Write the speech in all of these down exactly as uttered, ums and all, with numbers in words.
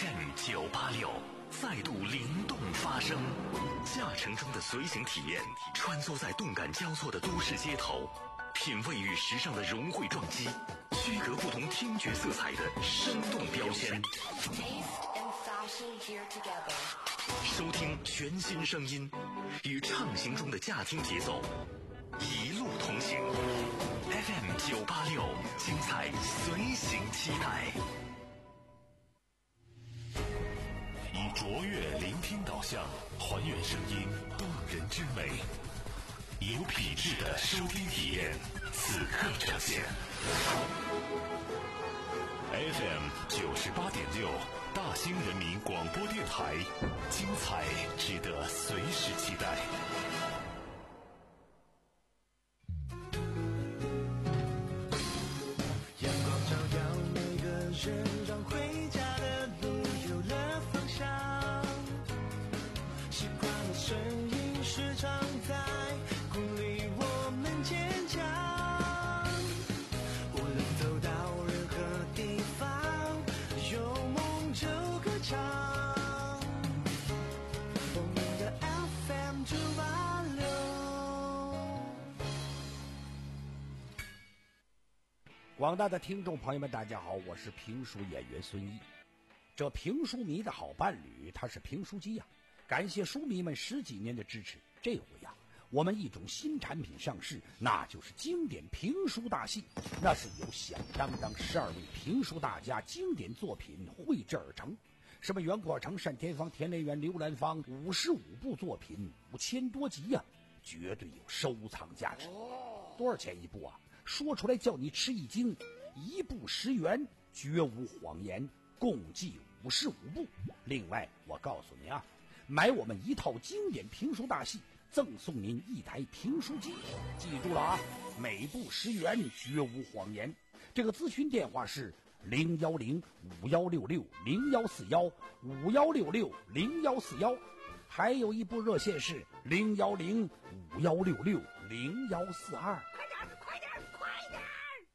F M 九八六再度灵动发声，驾乘中的随行体验，穿梭在动感交错的都市街头，品味与时尚的融汇撞击，区隔不同听觉色彩的生动标签。收听全新声音，与畅行中的驾听节奏，一路同行。F M 九八六，精彩随行期待。以卓越聆听导向，还原声音动人之美，有品质的收听体验，此刻呈现。F M 九十八点六，大兴人民广播电台，精彩值得随时期待。 阳光照耀每个人，让回家的路有了方向。习惯的声音时常在鼓励我们坚强。无论走到任何地方，有梦就歌唱。我们的 F M 九八六。 广大的听众朋友们，大家好，我是评书演员孙毅。这评书迷的好伴侣，他是评书机呀、啊。感谢书迷们十几年的支持，这回呀、啊，我们一种新产品上市，那就是经典评书大戏。那是由响当当十二位评书大家经典作品绘制而成，什么袁阔成、单田芳、田连元、刘兰芳，五十五部作品，五千多集呀、啊，绝对有收藏价值。多少钱一部啊？说出来叫你吃一惊，一部十元，绝无谎言，共计五十五部。另外，我告诉你啊。买我们一套经典评书大戏，赠送您一台评书机，记住了啊！每部十元，绝无谎言。这个咨询电话是零幺零五幺六六零幺四幺五幺六六零幺四幺，还有一部热线是零幺零五幺六六零幺四二。 快点，快点，快点！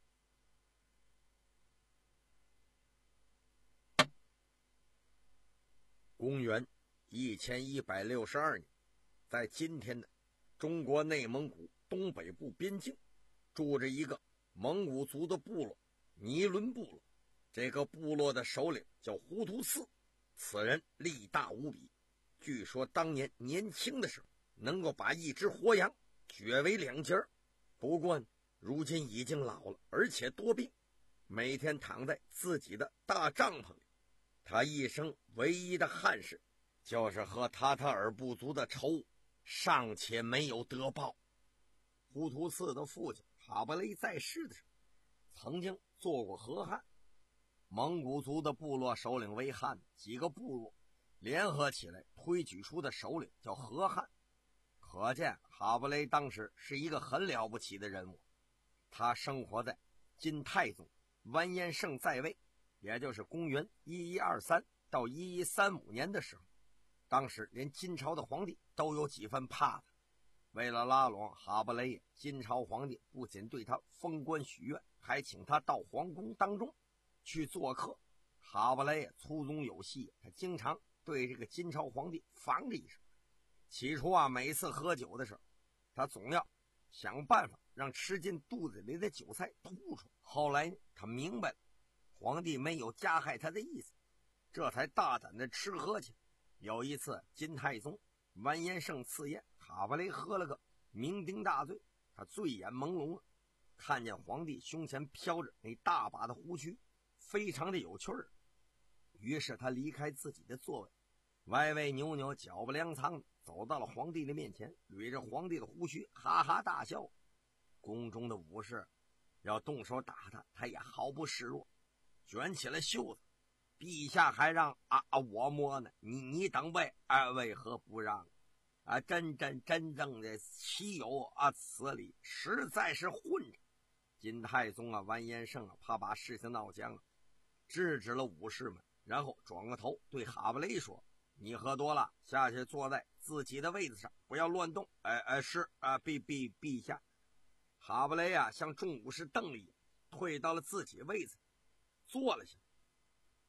公元一千一百六十二年，在今天的中国内蒙古东北部边境，住着一个蒙古族的部落——尼伦部落。这个部落的首领叫胡图四，此人力大无比。据说当年年轻的时候，能够把一只活羊掘为两截儿。不过如今已经老了，而且多病，每天躺在自己的大帐篷里。他一生唯一的憾事，就是和塔塔尔部族的仇尚且没有得报。胡图四的父亲哈布雷在世的时候，曾经做过和汉。蒙古族的部落首领为汉，几个部落联合起来推举出的首领叫和汉。可见哈布雷当时是一个很了不起的人物。他生活在金太宗完颜晟在位，也就是公元一一二三到一一三五年的时候，当时连金朝的皇帝都有几分怕他。为了拉拢哈布雷，金朝皇帝不仅对他封官许愿，还请他到皇宫当中去做客。哈布雷粗中有细，他经常对这个金朝皇帝防着一声。起初啊，每次喝酒的时候，他总要想办法让吃进肚子里的酒菜吐出。后来他明白了皇帝没有加害他的意思，这才大胆的吃喝去。有一次金太宗完颜晟赐宴，哈布雷喝了个酩酊大醉，他醉眼朦胧了，看见皇帝胸前飘着那大把的胡须，非常的有趣儿。于是他离开自己的座位，歪歪扭扭，脚不凉苍，走到了皇帝的面前，捋着皇帝的胡须哈哈大笑。宫中的武士要动手打他，他也毫不示弱，卷起了袖子。陛下还让啊啊我摸呢，你你等位啊，为何不让啊？真真真正的岂有啊此理，实在是混着。金太宗啊完颜晟啊怕把事情闹僵了，制止了武士们，然后转过头对哈布雷说：你喝多了，下去坐在自己的位子上，不要乱动。哎哎，是啊，陛陛陛下。哈布雷啊向众武士瞪了一眼，退到了自己位子，坐了下。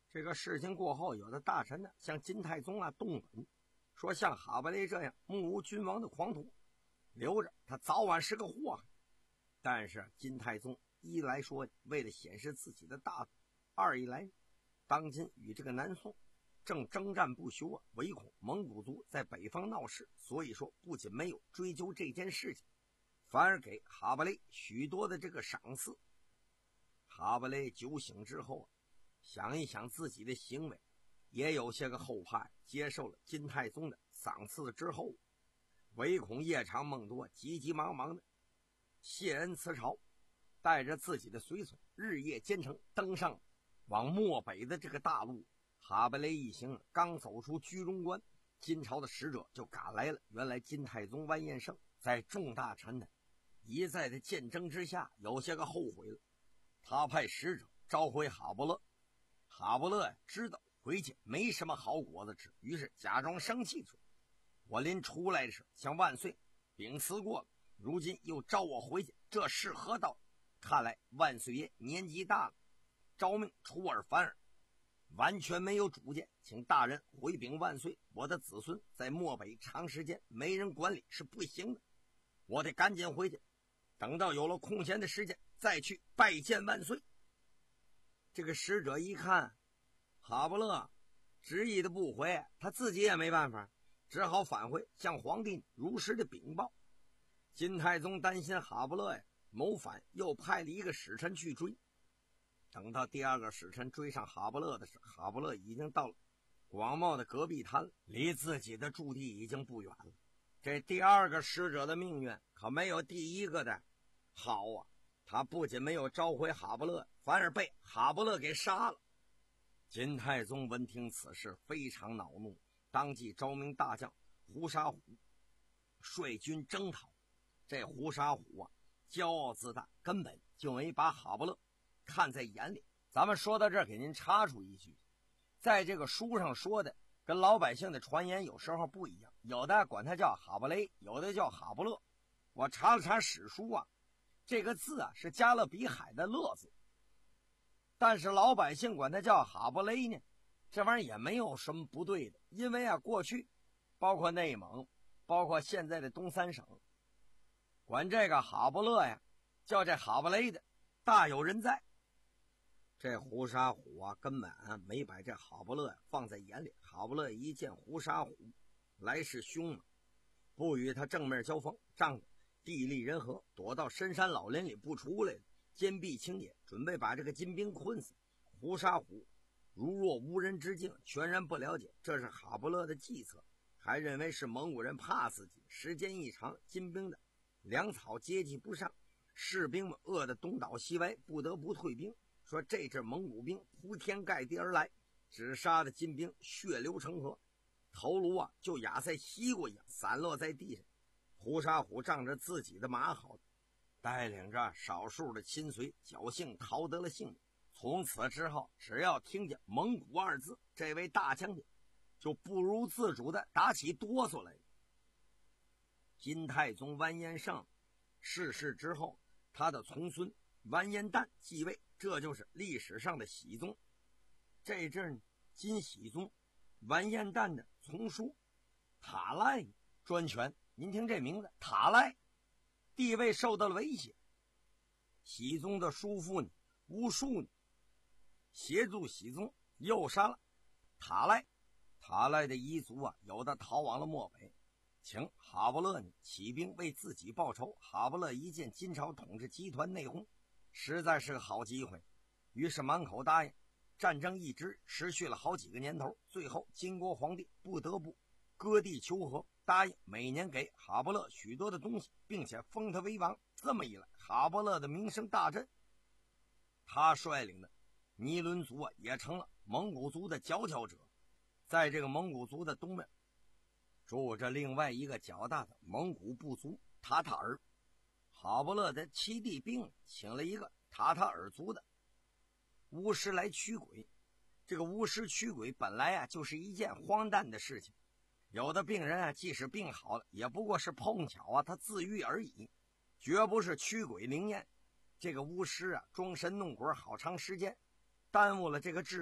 这个事情过后，有的大臣呢向金太宗啊动本，说像哈伯雷这样目无君王的狂徒，留着他早晚是个祸害。但是金太宗一来说为了显示自己的大度，二一来当今与这个南宋正征战不休啊，唯恐蒙古族在北方闹事，所以说不仅没有追究这件事情，反而给哈伯雷许多的这个赏赐。哈伯雷酒醒之后啊，想一想自己的行为，也有些个后怕，接受了金太宗的赏赐之后，唯恐夜长梦多，急急忙忙的谢恩辞朝，带着自己的随从日夜兼程，登上往漠北的这个大路。哈伯雷一行刚走出居中关，金朝的使者就赶来了。原来金太宗完颜晟在众大臣的一再的见证之下，有些个后悔了。他派使者召回哈伯勒，哈伯勒知道回去没什么好果子吃，于是假装生气说：“我临出来时向万岁禀辞过了，如今又召我回去，这是何道？看来万岁爷年纪大了，诏命出尔反尔，完全没有主见，请大人回禀万岁，我的子孙在漠北长时间没人管理是不行的，我得赶紧回去，等到有了空闲的时间再去拜见万岁。”这个使者一看哈伯勒执意的不回，他自己也没办法，只好返回向皇帝如实的禀报。金太宗担心哈伯勒呀谋反，又派了一个使臣去追。等到第二个使臣追上哈伯勒的时候，哈伯勒已经到了广袤的戈壁滩，离自己的驻地已经不远了。这第二个使者的命运可没有第一个的好啊，他不仅没有召回哈伯勒，反而被哈伯勒给杀了。金太宗闻听此事非常恼怒，当即召命大将胡沙虎率军征讨。这胡沙虎啊骄傲自大，根本就没把哈伯勒看在眼里。咱们说到这儿，给您插出一句，在这个书上说的跟老百姓的传言有时候不一样，有的管他叫哈伯雷，有的叫哈伯勒。我查了查史书啊，这个字啊是加勒比海的勒字，但是老百姓管他叫哈伯雷呢，这玩意儿也没有什么不对的。因为啊过去包括内蒙，包括现在的东三省，管这个哈伯勒呀叫这哈伯雷的大有人在。这胡沙虎啊根本啊没把这哈伯勒放在眼里。哈伯勒一见胡沙虎来势凶猛，不与他正面交锋，仗着地利人和，躲到深山老林里不出来了，坚壁清野，准备把这个金兵困死。胡沙虎如若无人之境，全然不了解这是哈伯勒的计策，还认为是蒙古人怕自己。时间一长，金兵的粮草接济不上，士兵们饿得东倒西歪，不得不退兵。说这支蒙古兵铺天盖地而来，只杀的金兵血流成河，头颅啊就压在西瓜一样散落在地上。胡沙虎仗着自己的马好，带领着少数的亲随侥幸逃得了性命。从此之后，只要听见蒙古二字，这位大将军就不由自主的打起哆嗦来。金太宗完颜晟逝世之后，他的从孙完颜旦继位，这就是历史上的熹宗。这阵金熹宗完颜旦的从叔塔赖专权，您听这名字塔赖，地位受到了威胁。熹宗的叔父呢乌术呢协助熹宗诱杀了塔赖。塔赖的遗族啊有的逃往了漠北，请哈伯勒呢起兵为自己报仇。哈伯勒一见金朝统治集团内讧，实在是个好机会，于是满口答应。战争一直持续了好几个年头，最后金国皇帝不得不割地求和，答应每年给哈伯勒许多的东西，并且封他为王。这么一来，哈伯勒的名声大振，他率领的尼伦族啊也成了蒙古族的佼佼者。在这个蒙古族的东面住着另外一个较大的蒙古部族塔塔尔。哈伯勒的七弟病，请了一个塔塔尔族的巫师来驱鬼。这个巫师驱鬼本来啊就是一件荒诞的事情，有的病人啊即使病好了，也不过是碰巧啊他自愈而已，绝不是驱鬼灵验。这个巫师啊装神弄鬼好长时间，耽误了这个治病。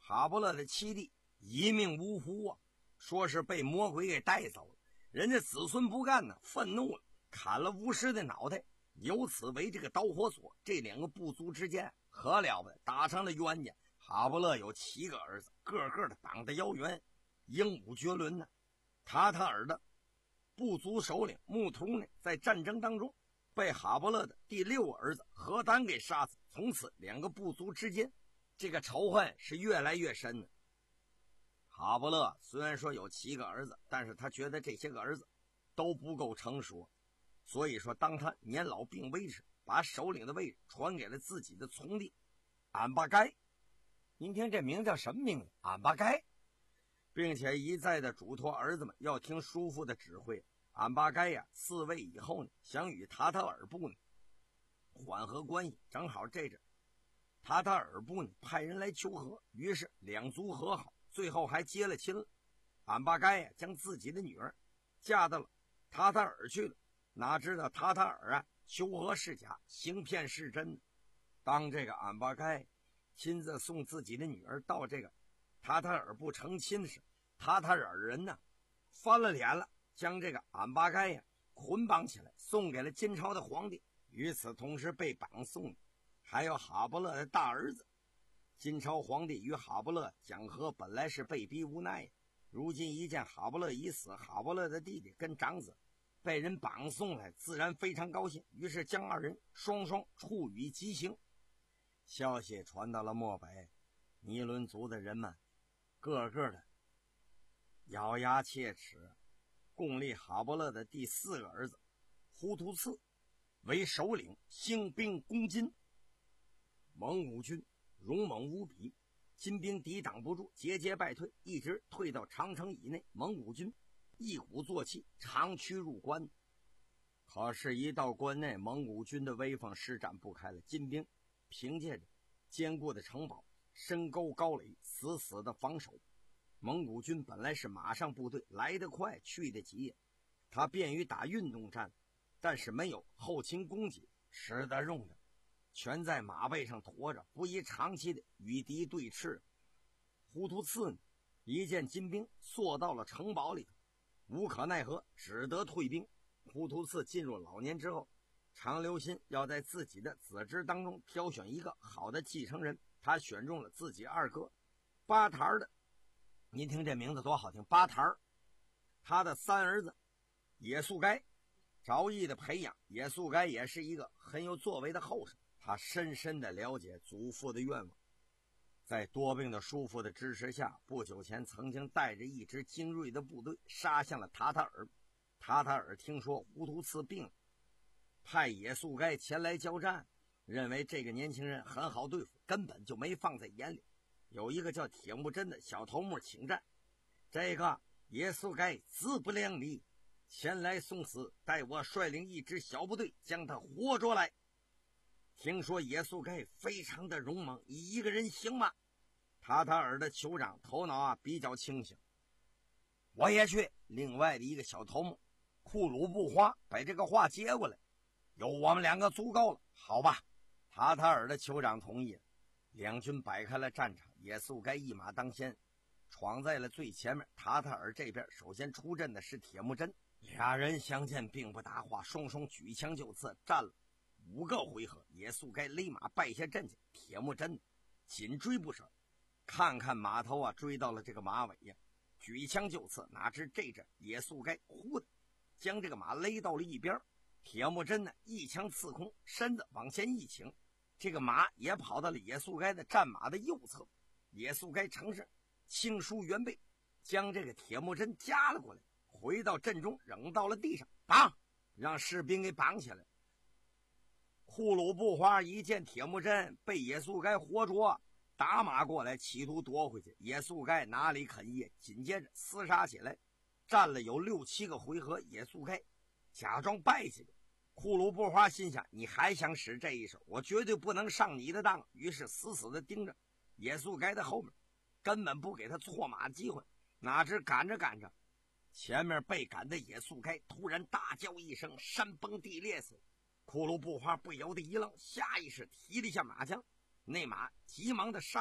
哈伯勒的七弟一命呜呼啊，说是被魔鬼给带走了。人家子孙不干呢，愤怒了，砍了巫师的脑袋，由此为这个导火索。这两个部族之间可了不得，打成了冤家。哈伯勒有七个儿子，个个的长得遥远，英武绝伦呢。塔塔尔的部族首领木图呢，在战争当中被哈伯勒的第六个儿子何丹给杀死。从此两个部族之间这个仇恨是越来越深的。哈伯勒虽然说有七个儿子，但是他觉得这些个儿子都不够成熟，所以说当他年老病危时，把首领的位置传给了自己的从弟俺巴该。您听这名叫什么名字？俺巴该，并且一再的嘱托儿子们要听叔父的指挥。俺巴该呀，嗣位以后呢，想与塔塔尔部呢缓和关系，正好这阵塔塔尔部呢派人来求和，于是两族和好，最后还结了亲了。俺巴该呀将自己的女儿嫁到了塔塔尔去了，哪知道塔塔尔啊求和是假，行骗是真。当这个俺巴该亲自送自己的女儿到这个塔塔尔部成亲时，塔塔尔人呢翻了脸了，将这个俺巴该呀捆绑起来送给了金朝的皇帝。与此同时被绑送的还有哈伯勒的大儿子。金朝皇帝与哈伯勒讲和本来是被逼无奈，如今一见哈伯勒已死，哈伯勒的弟弟跟长子被人绑送来，自然非常高兴，于是将二人双双处以极刑。消息传到了漠北，尼伦族的人们个个的咬牙切齿，共立哈伯勒的第四个儿子忽图次为首领，兴兵攻金。蒙古军勇猛无比，金兵抵挡不住，节节败退，一直退到长城以内。蒙古军一鼓作气长驱入关，可是一到关内，蒙古军的威风施展不开了。金兵凭借着坚固的城堡、深沟高垒，死死的防守。蒙古军本来是马上部队，来得快去得急，他便于打运动战，但是没有后勤供给，使得用的全在马背上驮着，不宜长期的与敌对峙。忽图次一见金兵缩到了城堡里头，无可奈何，只得退兵。忽图次进入老年之后，常留心要在自己的子侄当中挑选一个好的继承人，他选中了自己二哥巴塔的，您听这名字多好听，巴塔，他的三儿子也速该，着意的培养。也速该也是一个很有作为的后生，他深深的了解祖父的愿望，在多病的叔父的支持下，不久前曾经带着一支精锐的部队杀向了塔塔尔。塔塔尔听说忽图次病了，派也速该前来交战，认为这个年轻人很好对付，根本就没放在眼里。有一个叫铁木真的小头目请战，这个也速该自不量力，前来送死，待我率领一支小部队将他活捉来。听说也速该非常的勇猛，一个人行吗？塔塔尔的酋长头脑啊比较清醒，我也去。另外的一个小头目库鲁布花把这个话接过来，有我们两个足够了，好吧。塔塔尔的酋长同意了，两军摆开了战场，也速该一马当先，闯在了最前面。塔塔尔这边首先出阵的是铁木真，俩人相见并不搭话，双双举枪就刺，战了五个回合，也速该勒马败下阵去。铁木真紧追不舍，看看马头啊，追到了这个马尾呀，举枪就刺，哪知这阵也速该忽的将这个马勒到了一边。铁木真呢一枪刺空，身子往前一倾，这个马也跑到了也速该的战马的右侧。也速该乘势轻舒猿背，将这个铁木真夹了过来，回到阵中扔到了地上，绑，让士兵给绑起来。库鲁布花一见铁木真被也速该活捉，打马过来企图夺回去，也速该哪里肯依，紧接着厮杀起来，战了有六七个回合，也速该假装败下去。库鲁布花心想，你还想使这一手，我绝对不能上你的当，于是死死的盯着也速该的后面，根本不给他错马机会。哪知赶着赶着，前面被赶的也速该突然大叫一声，山崩地裂似的。库鲁布花不由得一愣，下意识提了一下马缰，那马急忙的刹步，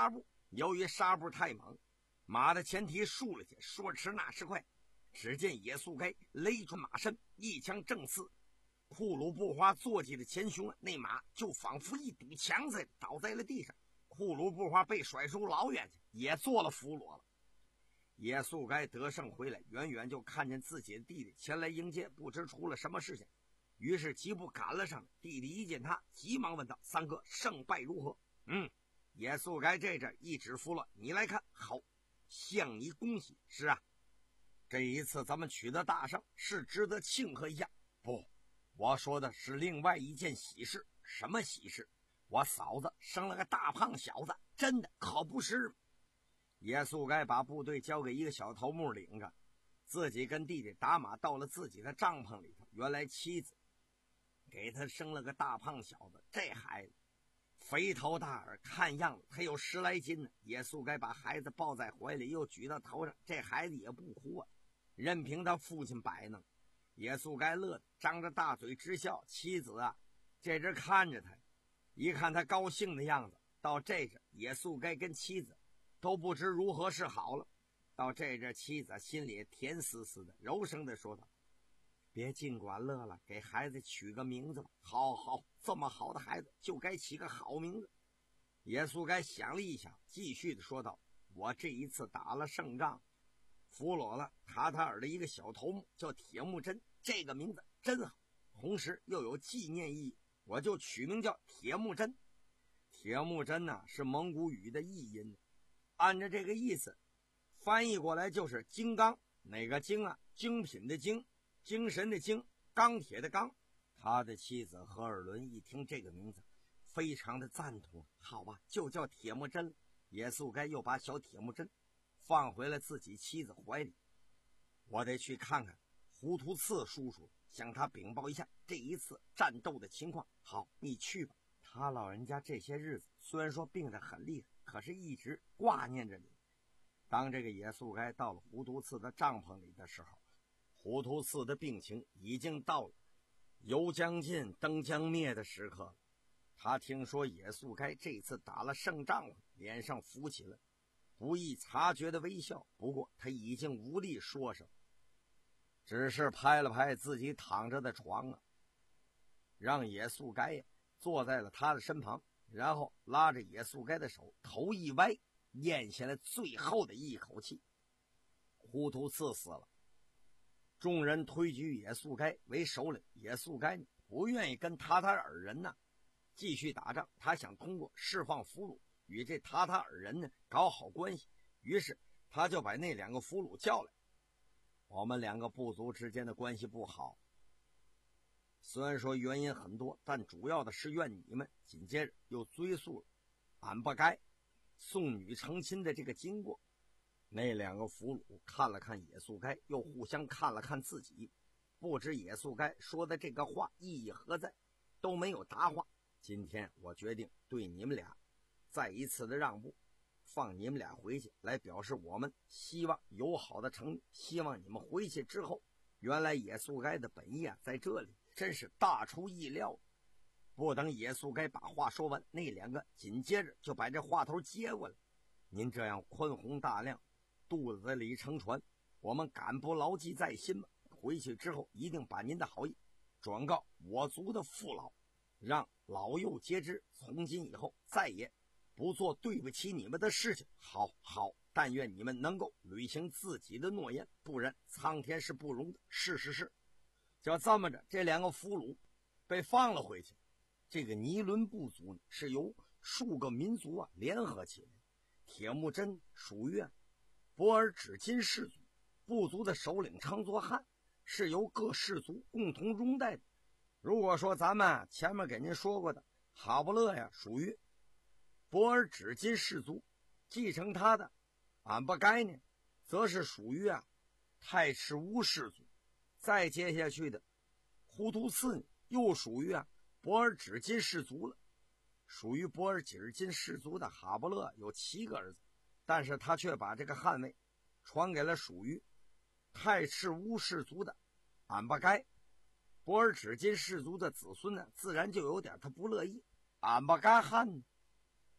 由于纱布太猛，马的前蹄竖了去，说迟那时快，只见野速该勒住马身，一枪正刺库鲁布花坐骑的前胸，那马就仿佛一堵墙似的倒在了地上。库鲁布花被甩出老远去，也做了俘虏了。野速该得胜回来，远远就看见自己的弟弟前来迎接，不知出了什么事情，于是疾步赶了上来。弟弟一见他，急忙问道：“三哥，胜败如何？”嗯，野速该这阵一指俘虏：“你来看，好，向你恭喜。是啊，这一次咱们取得大胜，是值得庆贺一下。不，我说的是另外一件喜事。什么喜事？我嫂子生了个大胖小子，真的可不是吗？”野速该把部队交给一个小头目领着，自己跟弟弟打马到了自己的帐篷里头。原来妻子给他生了个大胖小子，这孩子肥头大耳，看样子他有十来斤呢。野速该把孩子抱在怀里，又举到头上，这孩子也不哭啊，任凭他父亲摆弄。野速该乐得张着大嘴直笑。妻子啊，这阵看着他，一看他高兴的样子，到这阵野速该跟妻子都不知如何是好了。到这阵妻子心里甜丝丝的，柔声的说道：“别尽管乐了，给孩子取个名字吧。”好好，这么好的孩子就该起个好名字。野速该想了一想，继续的说道：“我这一次打了胜仗，俘虏了塔塔尔的一个小头目，叫铁木真，这个名字真好，同时又有纪念意义，我就取名叫铁木真。”铁木真呢、啊、是蒙古语的译音，按照这个意思翻译过来就是金刚。哪个精啊？精品的精，精神的精，钢铁的钢。他的妻子何尔伦一听这个名字，非常的赞同。好吧，就叫铁木真。野速该又把小铁木真放回了自己妻子怀里。我得去看看胡图次叔叔，向他禀报一下这一次战斗的情况。好，你去吧。他老人家这些日子虽然说病得很厉害，可是一直挂念着你。当这个野速该到了胡图次的帐篷里的时候，胡图次的病情已经到了油将尽灯将灭的时刻了。他听说野速该这次打了胜仗了，脸上浮起了不易察觉的微笑，不过他已经无力说什么，只是拍了拍自己躺着的床啊，让野速该坐在了他的身旁，然后拉着野速该的手，头一歪，咽下了最后的一口气。胡图次死了，众人推举野速该为首领。野速该呢不愿意跟塔塔尔人呢继续打仗，他想通过释放俘虏与这塔塔尔人呢搞好关系，于是他就把那两个俘虏叫来。我们两个部族之间的关系不好，虽然说原因很多，但主要的是怨你们。紧接着又追溯了俺不该送女成亲的这个经过。那两个俘虏看了看野速该，又互相看了看自己，不知野速该说的这个话意义何在，都没有答话。今天我决定对你们俩再一次的让步，放你们俩回去，来表示我们希望友好的诚意。希望你们回去之后，原来野速该的本意啊在这里，真是大出意料。不等野速该把话说完，那两个紧接着就把这话头接过来。您这样宽宏大量，肚子里乘船，我们敢不牢记在心吗？回去之后一定把您的好意转告我族的父老，让老幼皆知，从今以后再也不做对不起你们的事情。好好，但愿你们能够履行自己的诺言，不然苍天是不容的。是是是。就这么着，这两个俘虏被放了回去。这个尼伦部族呢，是由数个民族啊联合起来。铁木真属于啊博尔只金氏族，部族的首领称作汗，是由各氏族共同拥戴的。如果说咱们前面给您说过的哈布勒呀，属于博尔只金氏族，继承他的俺不该呢，则是属于啊太赤乌氏族。再接下去的胡图次呢，又属于啊博尔只金氏族了。属于博尔只金氏族的哈布勒有七个儿子，但是他却把这个汗位传给了属于太赤乌氏族的俺不该。博尔只金氏族的子孙呢，自然就有点他不乐意。俺不该汗呢，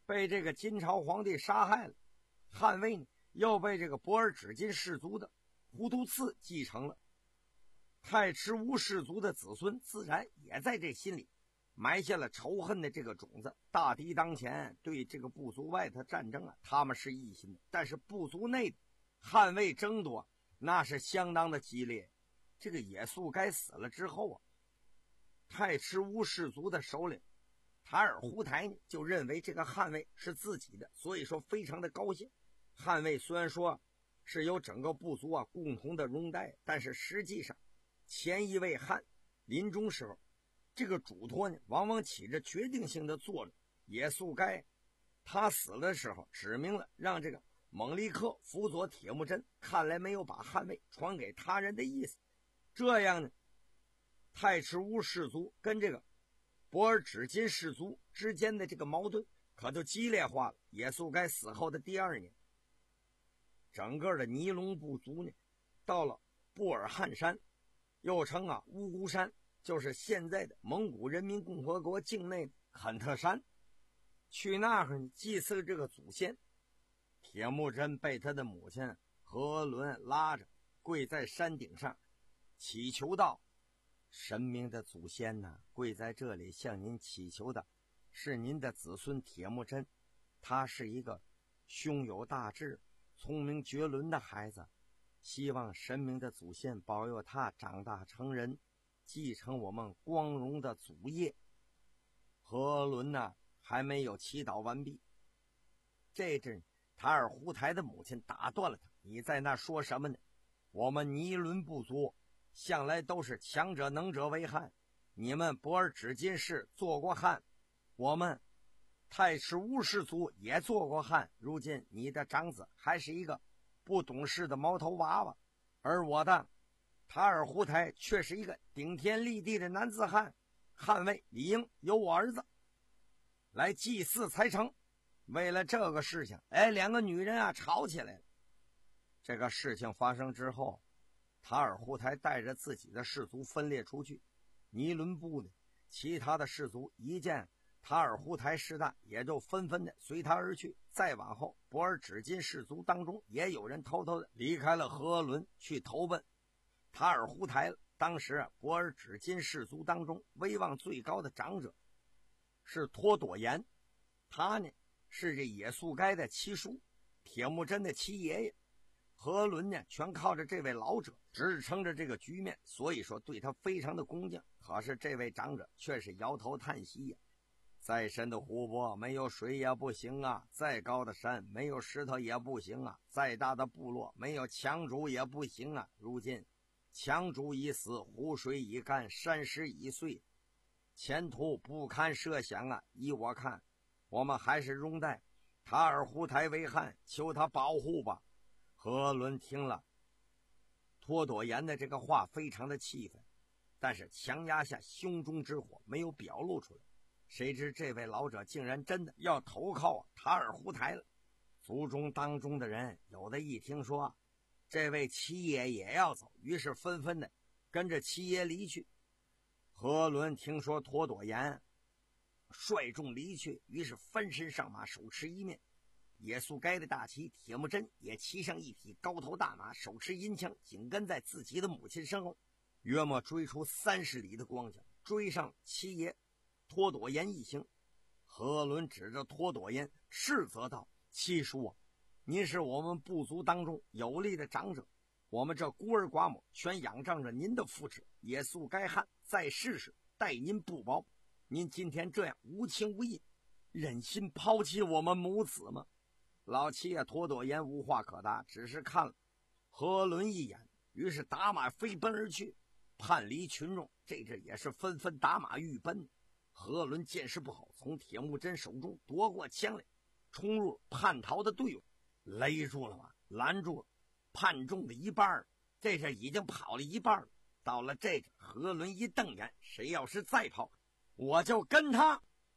被这个金朝皇帝杀害了，汉位呢又被这个博尔只金氏族的胡图次继承了。太迟乌氏族的子孙自然也在这心里埋下了仇恨的这个种子。大敌当前，对这个部族外的战争啊，他们是一心的，但是部族内的汉位争夺那是相当的激烈。这个野宿该死了之后啊，太迟乌氏族的首领塔尔胡台呢就认为这个汉位是自己的，所以说非常的高兴。汉位虽然说是由整个部族啊共同的拥戴，但是实际上前一位汉临终时候，这个嘱托呢往往起着决定性的作用。野宿该他死的时候指明了让这个蒙利克辅佐铁木真，看来没有把汉位传给他人的意思。这样呢，太迟乌氏族跟这个博尔只金氏族之间的这个矛盾可就激烈化了。野宿该死后的第二年，整个的尼龙部族呢到了布尔汉山，又称啊乌孤山，就是现在的蒙古人民共和国境内的坎特山，去那儿祭祀这个祖先。铁木真被他的母亲和伦拉着跪在山顶上，祈求道：神明的祖先呐、啊，跪在这里向您祈求的是您的子孙铁木真，他是一个胸有大志、聪明绝伦的孩子，希望神明的祖先保佑他长大成人，继承我们光荣的祖业。和伦呢还没有祈祷完毕，这阵塔尔胡台的母亲打断了他：你在那说什么呢？我们尼伦部族向来都是强者能者为汉，你们博尔只金氏做过汉，我们太迟乌氏族也做过汉，如今你的长子还是一个不懂事的毛头娃娃，而我的塔尔胡台却是一个顶天立地的男子汉，汉位理应由我儿子来祭祀才成。为了这个事情，哎，两个女人啊吵起来了。这个事情发生之后，塔尔胡台带着自己的氏族分裂出去，尼伦部的其他的氏族一见塔尔胡台势大，也就纷纷的随他而去。再往后，博尔只金氏族当中也有人偷偷的离开了和伦，去投奔塔尔胡台了。当时啊，博尔只金氏族当中威望最高的长者是托朵颜，他呢是这野宿该的七叔，铁木真的七爷爷。和伦呢全靠着这位老者支撑着这个局面，所以说对他非常的恭敬。可是这位长者却是摇头叹息呀、啊，再深的湖泊没有水也不行啊，再高的山没有石头也不行啊，再大的部落没有强主也不行啊。如今强主已死，湖水已干，山石已碎，前途不堪设想啊！依我看，我们还是拥戴塔尔胡台为汉，求他保护吧。和伦听了托朵颜的这个话，非常的气愤，但是强压下胸中之火，没有表露出来。谁知这位老者竟然真的要投靠塔尔胡台了。族中当中的人有的一听说这位七爷也要走，于是纷纷的跟着七爷离去。和伦听说托朵颜率众离去，于是翻身上马，手持一面野宿该的大旗。铁木真也骑上一匹高头大马，手持银枪，紧跟在自己的母亲身后，约莫追出三十里的光景，追上七爷托朵颜一行。和伦指着托朵颜斥责道：七叔啊，您是我们部族当中有力的长者，我们这孤儿寡母全仰仗着您的扶持，野宿该汉在世时待您不薄，您今天这样无情无义，忍心抛弃我们母子吗？老七爷托朵颜无话可答，只是看了和伦一眼，于是打马飞奔而去。叛离群众这阵也是纷纷打马欲奔。和伦见势不好，从铁木真手中夺过枪来，冲入叛逃的队伍，勒住了吗？拦住了叛众的一半，这阵已经跑了一半了。到了这阵，和伦一瞪眼，谁要是再跑，我就跟他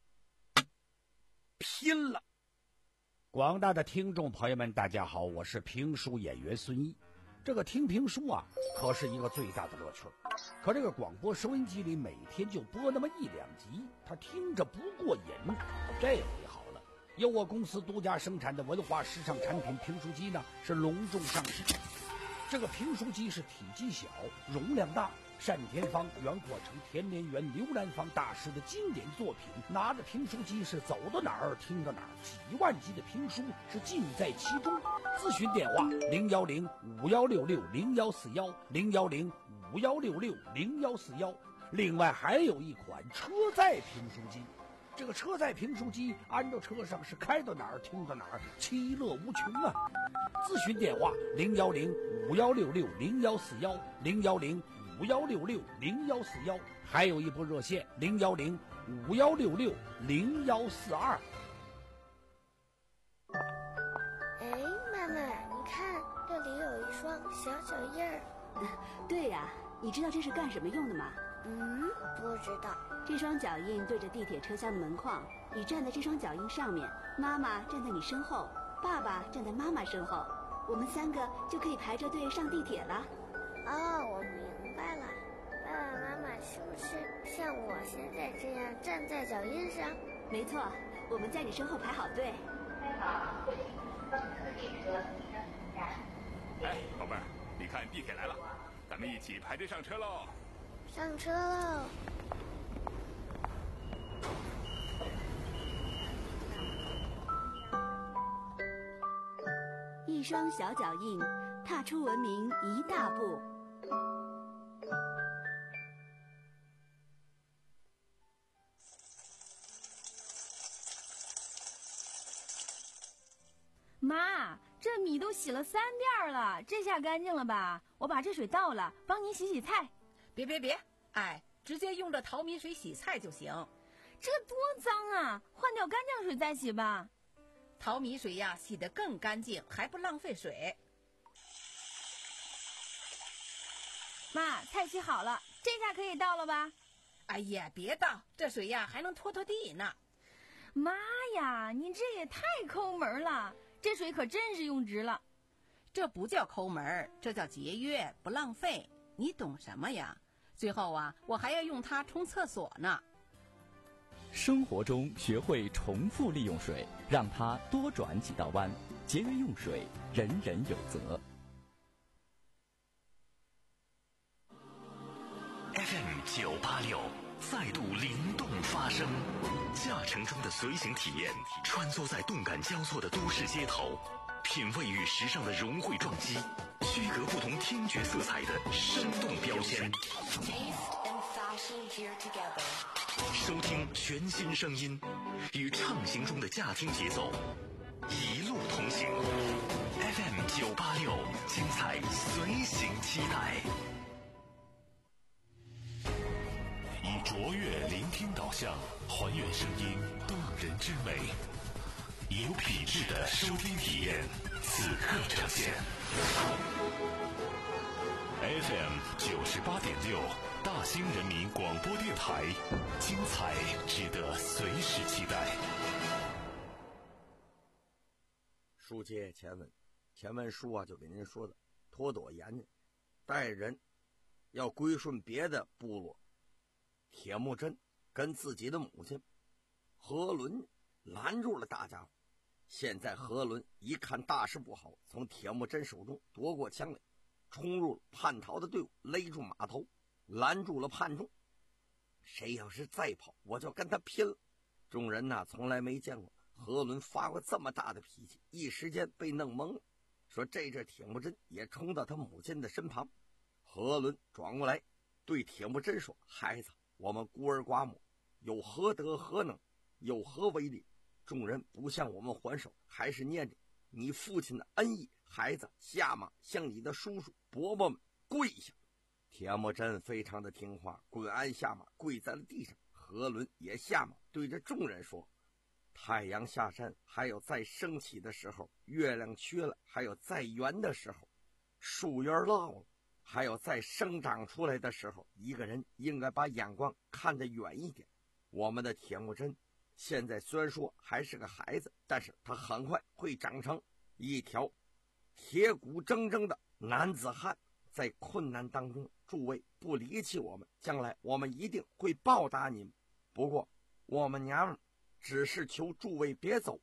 拼了。 广大的听众朋友们，大家好，我是评书演员孙毅。这个听评书啊，可是一个最大的乐趣。可这个广播收音机里每天就播那么一两集，他听着不过瘾。这回好了， 由我公司独家生产的文化时尚产品评书机呢是隆重上市。这个评书机是体积小，容量大，单田芳、袁阔成、田连元、刘兰芳大师的经典作品，拿着评书机是走到哪儿听到哪儿，几万集的评书是尽在其中。咨询电话零幺零五幺六六零幺四幺零幺零五幺六六零幺四幺。另外还有一款车载评书机，这个车载评书机安到车上是开到哪儿听到哪儿，其乐无穷啊！咨询电话零幺零五幺六六零幺四幺零幺零五幺六六零幺四幺，还有一部热线零幺零五幺六六零幺四二。 哎，妈妈，你看这里有一双小脚印儿。 对呀、啊，你知道这是干什么用的吗？ 嗯，不知道。 这双脚印对着地铁车厢的门框，你站在这双脚印上面，妈妈站在你身后，爸爸站在妈妈身后，我们三个就可以排着队上地铁了。 哦，我明白了。爸爸妈妈是不是像我现在这样站在脚印上？ 没错，我们在你身后排好队。 哎，宝贝儿，你看地铁来了，咱们一起排队上车喽！ 上车喽！ 一双小脚印，踏出文明一大步。 妈，这米都洗了三遍了，这下干净了吧？我把这水倒了，帮您洗洗菜。 别别别，哎，直接用这淘米水洗菜就行。 这多脏啊，换掉干净水再洗吧。 淘米水呀，洗得更干净，还不浪费水。 妈，菜洗好了，这下可以倒了吧？ 哎呀，别倒，这水呀还能拖拖地呢。 妈呀，你这也太抠门了，这水可真是用值了。 这不叫抠门，这叫节约，不浪费。你懂什么呀？最后啊，我还要用它冲厕所呢。 生活中学会重复利用水，让它多转几道弯，节约用水，人人有责。 F M 九八六再度灵动发声，驾乘中的随行体验，穿梭在动感交错的都市街头，品味与时尚的融汇撞击，区隔不同听觉色彩的生动标签。收听全新声音，与畅行中的驾听节奏，一路同行。F M 九八六，精彩随行期待。以卓越聆听导向，还原声音动人之美，以有品质的收听体验，此刻呈现。F M 九十八点六，大兴人民广播电台，精彩值得随时期待。 书接前文，前文书啊就给您说的，脱朵严家带人要归顺别的部落，铁木真跟自己的母亲何伦拦住了大家伙。现在何伦一看大事不好，从铁木真手中夺过枪来，冲入了叛逃的队伍，勒住马头，拦住了叛众。谁要是再跑，我就跟他拼了。众人呐、啊，从来没见过何伦发过这么大的脾气，一时间被弄懵了。说这阵铁木真也冲到他母亲的身旁，何伦转过来对铁木真说：“孩子，我们孤儿寡母，有何德何能，有何威力？众人不向我们还手，还是念着你父亲的恩义。孩子，下马向你的叔叔伯伯们跪下。”铁木真非常的听话，滚鞍下马，跪在了地上。何伦也下马，对着众人说：“太阳下山还有再升起的时候，月亮缺了还有再圆的时候，树叶落了还有再生长出来的时候，一个人应该把眼光看得远一点。我们的铁木真现在虽然说还是个孩子，但是他很快会长成一条铁骨铮铮的男子汉。在困难当中，诸位不离弃我们，将来我们一定会报答你们。不过我们娘们只是求诸位别走，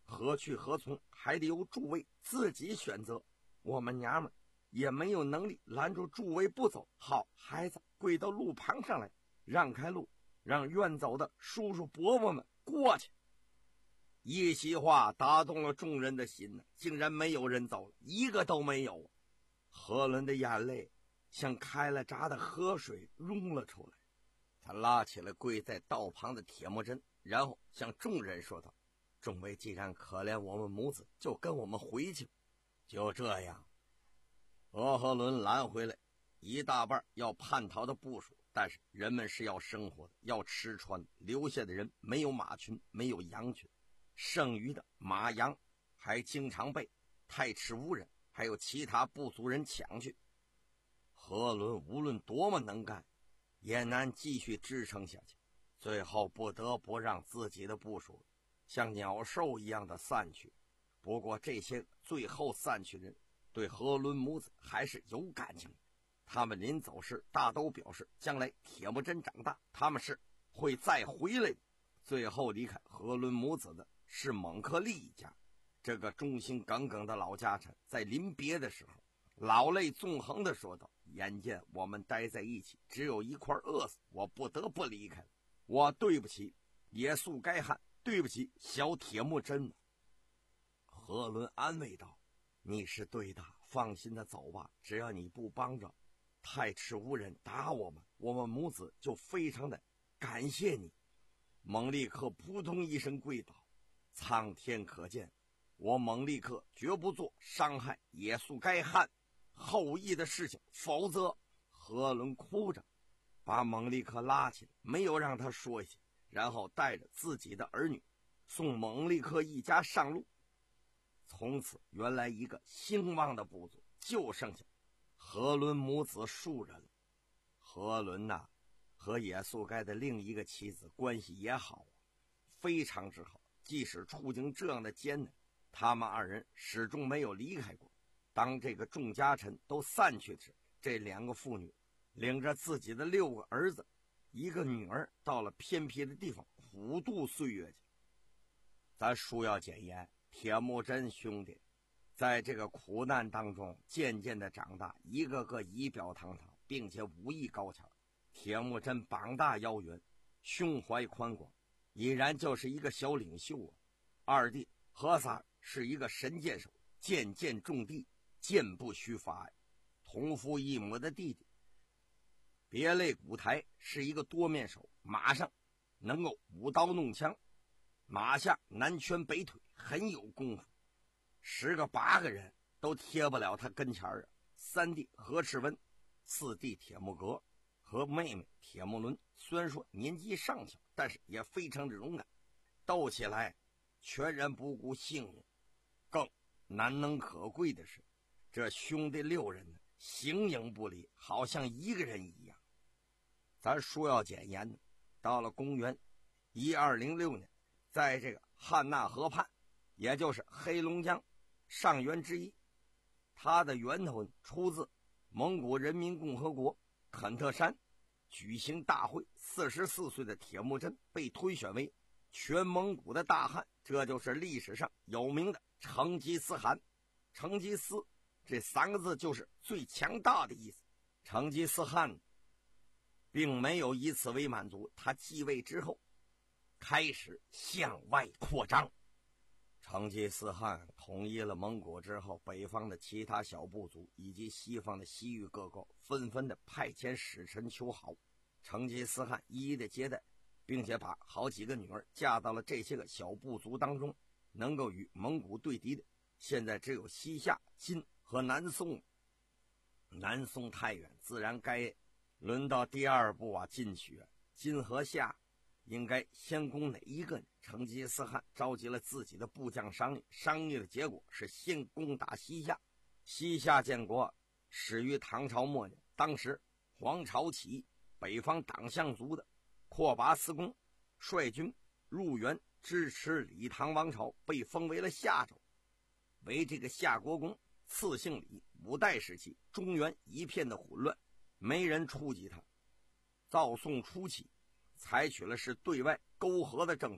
何去何从还得由诸位自己选择，我们娘们也没有能力拦住诸位不走。好，孩子跪到路旁上来，让开路，让愿走的叔叔伯伯们过去。一席话打动了众人的心呢，竟然没有人走了，一个都没有。何伦的眼泪像开了闸的河水涌了出来，他拉起了跪在道旁的铁木真，然后向众人说道：众位既然可怜我们母子，就跟我们回去。就这样，俄和伦拦回来一大半要叛逃的部属，但是人们是要生活的，要吃穿，留下的人没有马群，没有羊群，剩余的马羊还经常被太赤乌人还有其他部族人抢去。何伦无论多么能干，也难继续支撑下去，最后不得不让自己的部属像鸟兽一样的散去。不过这些最后散去人对何伦母子还是有感情的，他们临走时大都表示将来铁木真长大，他们是会再回来的。最后离开何伦母子的是蒙克利一家，这个忠心耿耿的老家臣在临别的时候老泪纵横地说道：眼见我们待在一起只有一块饿死，我不得不离开了，我对不起野宿该汉，对不起小铁木真。何伦安慰道：你是对的，放心的走吧，只要你不帮着太赤乌人打我们，我们母子就非常的感谢你。蒙利克扑通一声跪倒：苍天可见，我蒙利克绝不做伤害野宿该汉后裔的事情，否则……何伦哭着把蒙利克拉起来，没有让他说下去，然后带着自己的儿女送蒙利克一家上路。从此原来一个兴旺的部族就剩下何伦母子数人了。何伦呐、啊，和野宿该的另一个妻子关系也好，非常之好，即使处境这样的艰难，他们二人始终没有离开过。当这个众家臣都散去时，这两个妇女领着自己的六个儿子一个女儿到了偏僻的地方苦度岁月去。咱书要简言，铁木真兄弟在这个苦难当中渐渐的长大，一个个仪表堂堂，并且武艺高强。铁木真膀大腰圆，胸怀宽广，已然就是一个小领袖啊。二弟何萨是一个神箭手，箭箭中地，箭不虚发呀。同父异母的弟弟别类古台是一个多面手，马上能够舞刀弄枪，马下南拳北腿，很有功夫，十个八个人都贴不了他跟前儿啊。三弟何赤温，四弟铁木格和妹妹铁木伦，虽然说年纪尚小，但是也非常的勇敢，斗起来全然不顾性命。更难能可贵的是，这兄弟六人呢，形影不离，好像一个人一样。咱说要简言呢，到了公元一二零六年，在这个汉纳河畔，也就是黑龙江上源之一，它的源头出自蒙古人民共和国肯特山举行大会，四十四岁的铁木真被推选为全蒙古的大汗，这就是历史上有名的成吉思汗。成吉思这三个字就是最强大的意思。成吉思汗并没有以此为满足，他继位之后开始向外扩张。成吉思汗统一了蒙古之后，北方的其他小部族以及西方的西域各国纷纷的派遣使臣求好。成吉思汗一一的接待，并且把好几个女儿嫁到了这些个小部族当中。能够与蒙古对敌的现在只有西夏、金和南宋。南宋太远，自然该轮到第二步啊，进取。金和夏应该先攻哪一个呢？成吉思汗召集了自己的部将商议，商议的结果是先攻打西夏。西夏建国始于唐朝末年，当时黄巢起义，北方党项族的阔拔思恭率军入援支持李唐王朝，被封为了夏州，为这个夏国公，赐姓李。五代时期，中原一片的混乱，没人触及他。赵宋初期采取了是对外沟合的政策，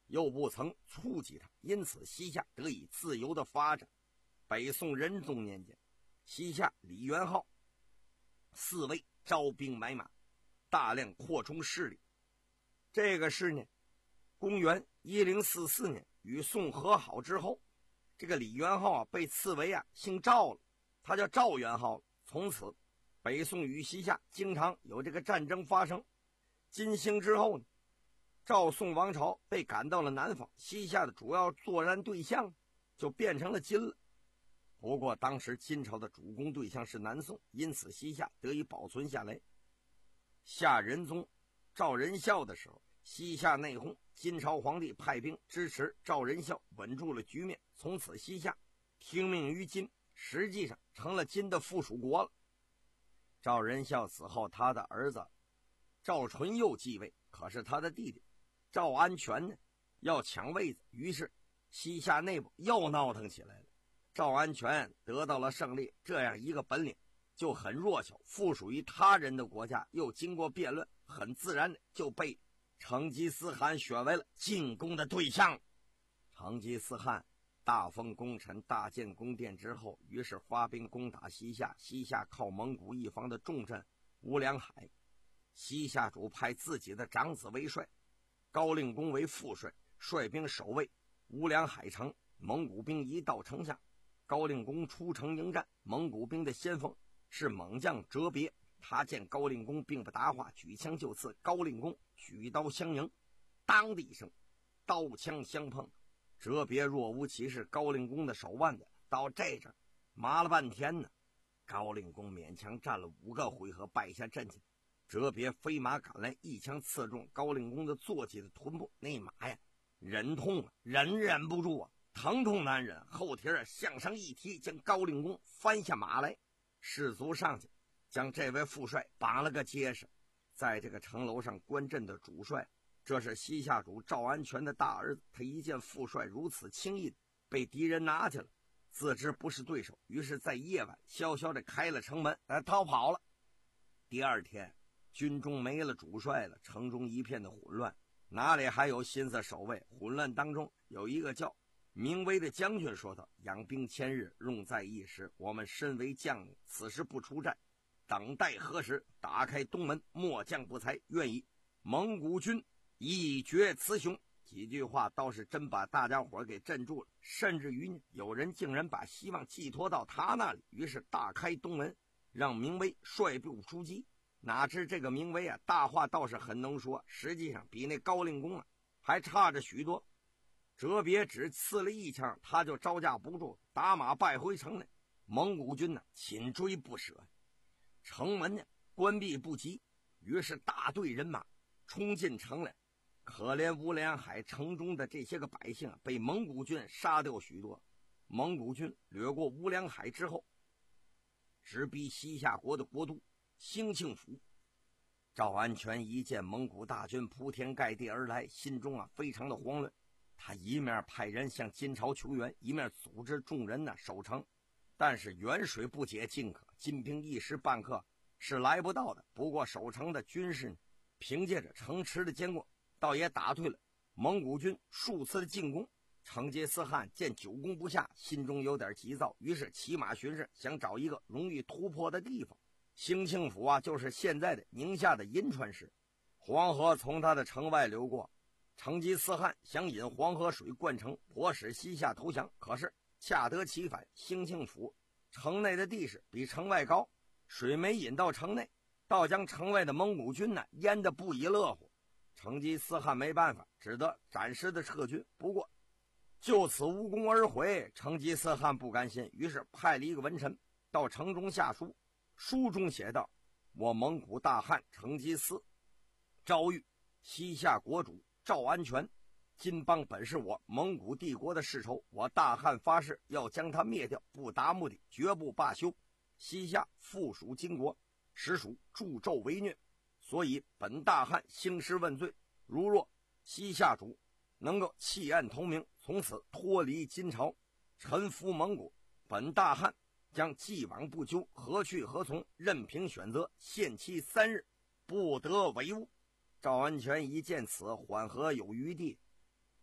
又不曾触及他，因此西夏得以自由的发展。北宋仁宗年间，西夏李元昊四位招兵买马，大量扩充势力。这个是呢，公元一零四四年与宋和好之后，这个李元昊啊被赐为啊姓赵了，他叫赵元昊。从此北宋与西夏经常有这个战争发生。金星之后呢，赵宋王朝被赶到了南方，西夏的主要作战对象就变成了金了。不过当时金朝的主攻对象是南宋，因此西夏得以保存下来。夏仁宗赵仁孝的时候，西夏内讧，金朝皇帝派兵支持赵仁孝，稳住了局面。从此西夏听命于金，实际上成了金的附属国了。赵仁孝死后，他的儿子赵纯佑继位，可是他的弟弟赵安全呢要抢位子，于是西夏内部又闹腾起来了。赵安全得到了胜利，这样一个本领就很弱小，附属于他人的国家又经过辩论，很自然的就被成吉思汗选为了进攻的对象。成吉思汗大封功臣，大建宫殿之后，于是发兵攻打西夏。西夏靠蒙古一方的重镇乌梁海，西夏主派自己的长子为帅，高令公为副帅，率兵守卫乌梁海城。蒙古兵一到城下，高令公出城迎战。蒙古兵的先锋是猛将哲别，他见高令公并不答话，举枪就刺。高令公举刀相迎，当的一声，刀枪相碰，哲别若无其事，高令公的手腕子到这阵麻了半天呢。高令公勉强战了五个回合，败下阵去。哲别飞马赶来，一枪刺中高令公的坐骑的臀部，那马呀忍痛啊，忍忍不住啊，疼痛难忍，后蹄儿向上一踢，将高令公翻下马来。士卒上去将这位副帅绑了个结实。在这个城楼上观阵的主帅，这是西夏主赵安全的大儿子，他一见副帅如此轻易的被敌人拿去了，自知不是对手，于是在夜晚悄悄地开了城门，来逃跑了。第二天军中没了主帅了，城中一片的混乱，哪里还有心思守卫？混乱当中有一个叫明威的将军说道：养兵千日，用在一时，我们身为将领，此时不出战，等待何时？打开东门，末将不才，愿以蒙古军一决雌雄。几句话倒是真把大家伙给镇住了，甚至于呢，有人竟然把希望寄托到他那里，于是大开东门，让明威率部出击。哪知这个明威啊，大话倒是很能说，实际上比那高令公啊还差着许多。哲别只刺了一枪，他就招架不住，打马败回城内。蒙古军呢紧追不舍，城门呢关闭不及，于是大队人马冲进城来。可怜乌梁海城中的这些个百姓被蒙古军杀掉许多。蒙古军掠过乌梁海之后，直逼西夏国的国都兴庆府。赵安全一见蒙古大军铺天盖地而来，心中啊非常的慌乱。他一面派人向金朝求援，一面组织众人呢守城。但是远水不解近渴，金兵一时半刻是来不到的。不过守城的军士呢，凭借着城池的坚固，倒也打退了蒙古军数次的进攻。成吉思汗见久攻不下，心中有点急躁，于是骑马巡视，想找一个容易突破的地方。兴庆府啊，就是现在的宁夏的银川市。黄河从他的城外流过，成吉思汗想引黄河水灌城，迫使西夏投降，可是恰得其反，兴庆府城内的地势比城外高，水没引到城内，倒将城外的蒙古军呢淹得不亦乐乎。成吉思汗没办法，只得暂时的撤军。不过就此无功而回，成吉思汗不甘心，于是派了一个文臣到城中下书。书中写道：我蒙古大汗成吉思诏谕西夏国主赵安全，金邦本是我蒙古帝国的世仇，我大汗发誓要将他灭掉，不达目的绝不罢休。西夏附属金国，实属助纣为虐，所以本大汗兴师问罪。如若西夏主能够弃暗投明，从此脱离金朝，臣服蒙古，本大汗将既往不咎，何去何从，任凭选择，限期三日，不得违误。赵安全一见此，缓和有余地，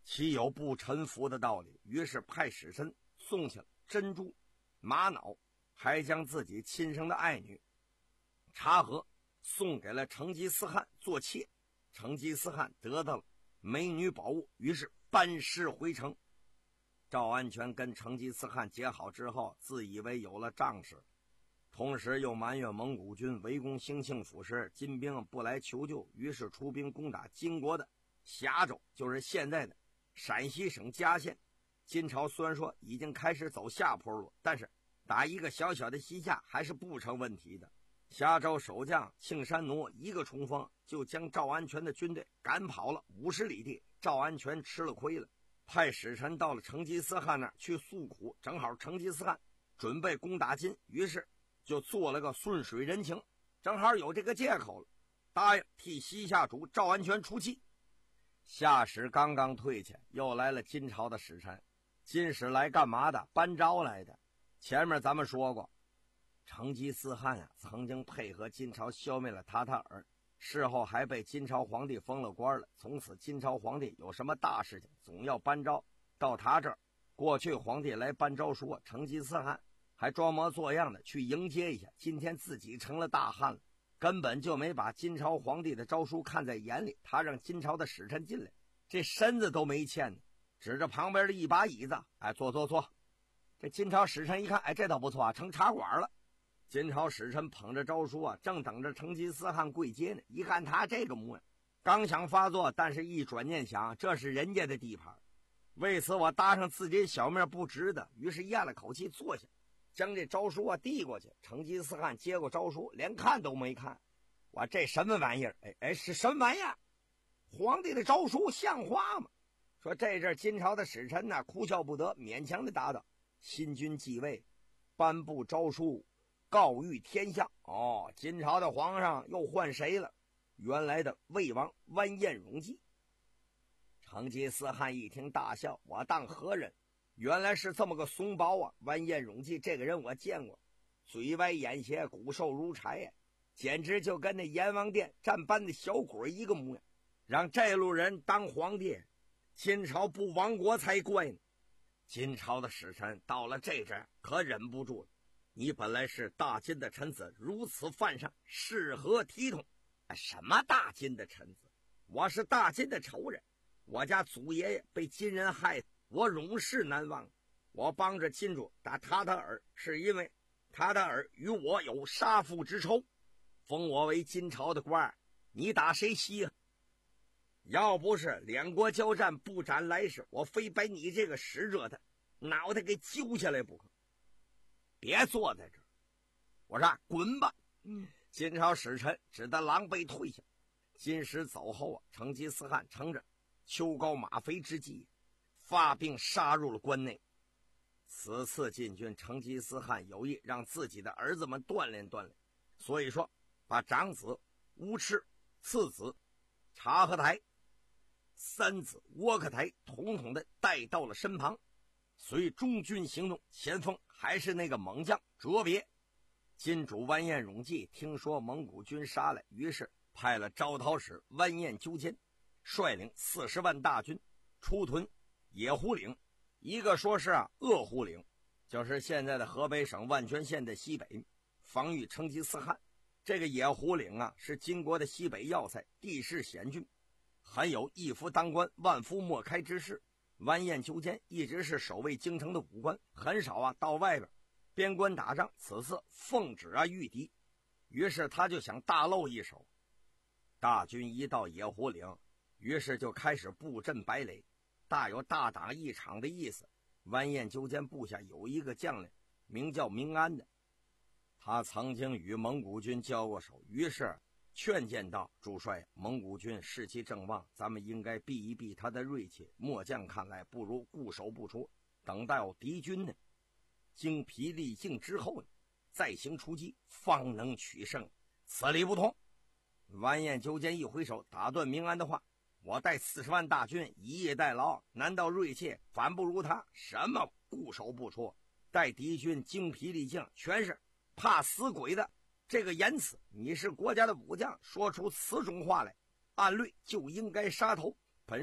岂有不臣服的道理？于是派使臣送下了珍珠、玛瑙，还将自己亲生的爱女察合送给了成吉思汗做妾。成吉思汗得到了美女宝物，于是班师回城。赵安全跟成吉思汗结好之后，自以为有了仗势，同时又埋怨蒙古军围攻兴庆府时金兵不来求救，于是出兵攻打金国的峡州，就是现在的陕西省嘉县。金朝虽然说已经开始走下坡路，但是打一个小小的西夏还是不成问题的。峡州守将庆山奴一个冲锋就将赵安全的军队赶跑了五十里地，赵安全吃了亏了，派使臣到了成吉思汗那儿去诉苦。正好成吉思汗准备攻打金，于是就做了个顺水人情，正好有这个借口了，答应替西夏主赵安全出气。夏使刚刚退下，又来了金朝的使臣。金使来干嘛的？搬招来的。前面咱们说过，成吉思汗啊，曾经配合金朝消灭了塔塔尔，事后还被金朝皇帝封了官了。从此金朝皇帝有什么大事情总要搬招到他这儿。过去皇帝来搬招书，成吉思汗还装模作样的去迎接一下，今天自己成了大汉了，根本就没把金朝皇帝的诏书看在眼里。他让金朝的使臣进来，这身子都没欠呢，指着旁边的一把椅子，哎，坐坐坐。这金朝使臣一看，哎，这倒不错啊，成茶馆了。金朝使臣捧着诏书啊，正等着成吉思汗跪接呢。一看他这个模样，刚想发作，但是一转念想，这是人家的地盘，为此我搭上自己小命不值得，于是咽了口气坐下，将这诏书啊递过去。成吉思汗接过诏书，连看都没看。我这什么玩意儿？哎哎，是什么玩意儿？皇帝的诏书像话吗？说这阵金朝的使臣呢、啊，哭笑不得，勉强的答道：新君继位，颁布诏书，告谕天下。哦，金朝的皇上又换谁了？原来的魏王完颜永济。成吉思汗一听大笑，我当何人？原来是这么个怂包啊！完颜永济这个人我见过，嘴歪眼斜，骨瘦如柴呀，简直就跟那阎王殿站班的小鬼一个模样。让这路人当皇帝，金朝不亡国才怪呢。金朝的使臣到了这阵可忍不住了，你本来是大金的臣子，如此犯上，是何体统？什么大金的臣子？我是大金的仇人，我家祖爷爷被金人害，我永世难忘。我帮着金主打塔塔尔，是因为塔塔尔与我有杀父之仇，封我为金朝的官，你打谁稀罕？要不是两国交战不斩来使，我非把你这个使者的脑袋给揪下来不可。别坐在这儿，我说滚吧。嗯，金朝使臣只得狼狈退下。金使走后啊，成吉思汗乘着秋高马肥之际，发兵杀入了关内。此次进军，成吉思汗有意让自己的儿子们锻炼锻炼，所以说把长子乌赤、次子察合台、三子窝克台统统的带到了身旁。随中军行动，前锋还是那个猛将哲别。金主完颜永济听说蒙古军杀来，于是派了招讨使完颜纠监率领四十万大军出屯野狐岭，一个说是啊鄂狐岭，就是现在的河北省万全县的西北，防御成吉思汗。这个野狐岭啊是金国的西北要塞，地势险峻，很有一夫当关万夫莫开之势。完颜纠监一直是守卫京城的武官，很少啊到外边边关打仗，此次奉旨啊御敌，于是他就想大露一手。大军一到野狐岭，于是就开始布阵摆垒，大有大打一场的意思。完颜纠监部下有一个将领名叫明安的，他曾经与蒙古军交过手，于是劝谏道：主帅，蒙古军士气正旺，咱们应该避一避他的锐气。末将看来不如固守不出，等到敌军呢精疲力尽之后呢，再行出击，方能取胜。此理不通。完颜纠监一挥手打断明安的话：我带四十万大军以逸待劳，难道锐气反不如他？什么固守不出，待敌军精疲力尽，全是怕死鬼的。这个言辞，你是国家的武将，说出此种话来，按律就应该杀头。本帅